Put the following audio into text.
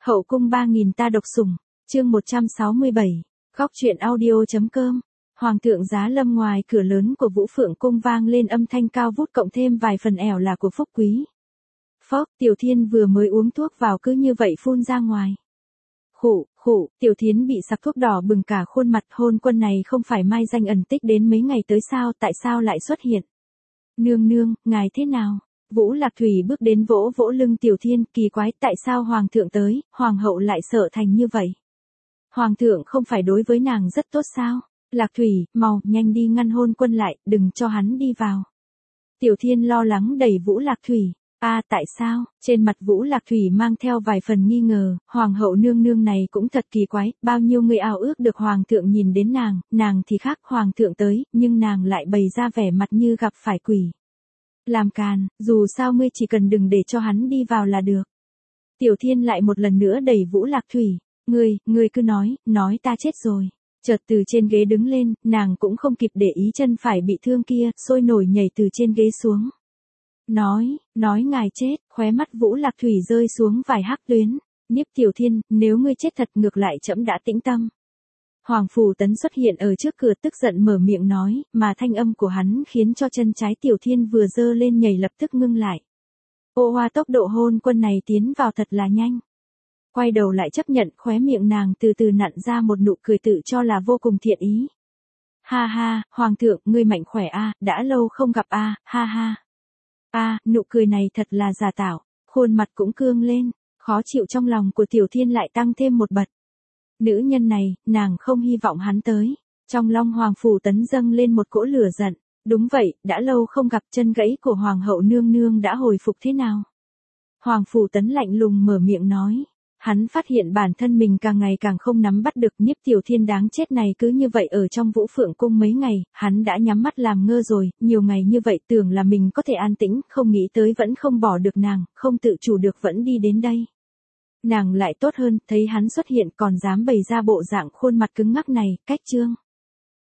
Hậu cung 3000 ta độc sủng, chương 167, góc truyện audio.com. Hoàng thượng giá lâm ngoài cửa lớn của Vũ Phượng cung vang lên âm thanh cao vút cộng thêm vài phần ẻo là của Phúc Quý. Phốc, Tiểu Thiên vừa mới uống thuốc vào cứ như vậy phun ra ngoài. Khụ, Tiểu Thiến bị sặc thuốc đỏ bừng cả khuôn mặt, hôn quân này không phải mai danh ẩn tích đến mấy ngày tới sao, tại sao lại xuất hiện? Nương, ngài thế nào? Vũ Lạc Thủy bước đến vỗ vỗ lưng Tiểu Thiên, kỳ quái, tại sao Hoàng thượng tới, Hoàng hậu lại sợ thành như vậy? Hoàng thượng không phải đối với nàng rất tốt sao? Lạc Thủy, mau, nhanh đi ngăn hôn quân lại, đừng cho hắn đi vào. Tiểu Thiên lo lắng đẩy Vũ Lạc Thủy. Tại sao? Trên mặt Vũ Lạc Thủy mang theo vài phần nghi ngờ, Hoàng hậu nương này cũng thật kỳ quái, bao nhiêu người ao ước được Hoàng thượng nhìn đến nàng thì khác, Hoàng thượng tới, nhưng nàng lại bày ra vẻ mặt như gặp phải quỷ. Làm càn, dù sao ngươi chỉ cần đừng để cho hắn đi vào là được. Tiểu Thiên lại một lần nữa đẩy Vũ Lạc Thủy, ngươi cứ nói ta chết rồi. Chợt từ trên ghế đứng lên, nàng cũng không kịp để ý chân phải bị thương kia, sôi nổi nhảy từ trên ghế xuống. Nói ngài chết, khóe mắt Vũ Lạc Thủy rơi xuống vài hắc tuyến. Nhiếp Tiểu Thiên, nếu ngươi chết thật ngược lại trẫm đã tĩnh tâm. Hoàng Phủ Tấn xuất hiện ở trước cửa tức giận mở miệng nói, mà thanh âm của hắn khiến cho chân trái Tiểu Thiên vừa dơ lên nhảy lập tức ngưng lại. Ô hoa, tốc độ hôn quân này tiến vào thật là nhanh. Quay đầu lại chấp nhận, khóe miệng nàng từ từ nặn ra một nụ cười tự cho là vô cùng thiện ý. Ha, Hoàng thượng, ngươi mạnh khỏe đã lâu không gặp ha. Nụ cười này thật là giả tạo, khuôn mặt cũng cương lên, khó chịu trong lòng của Tiểu Thiên lại tăng thêm một bậc. Nữ nhân này, nàng không hy vọng hắn tới. Trong lòng Hoàng Phủ Tấn dâng lên một cỗ lửa giận. Đúng vậy, đã lâu không gặp, chân gãy của Hoàng hậu nương đã hồi phục thế nào? Hoàng Phủ Tấn lạnh lùng mở miệng nói. Hắn phát hiện bản thân mình càng ngày càng không nắm bắt được, Nhiếp Tiểu Thiên đáng chết này cứ như vậy ở trong Vũ Phượng cung mấy ngày, hắn đã nhắm mắt làm ngơ rồi, nhiều ngày như vậy tưởng là mình có thể an tĩnh, không nghĩ tới vẫn không bỏ được nàng, không tự chủ được vẫn đi đến đây. Nàng lại tốt hơn, thấy hắn xuất hiện còn dám bày ra bộ dạng khuôn mặt cứng ngắc này, cách trương.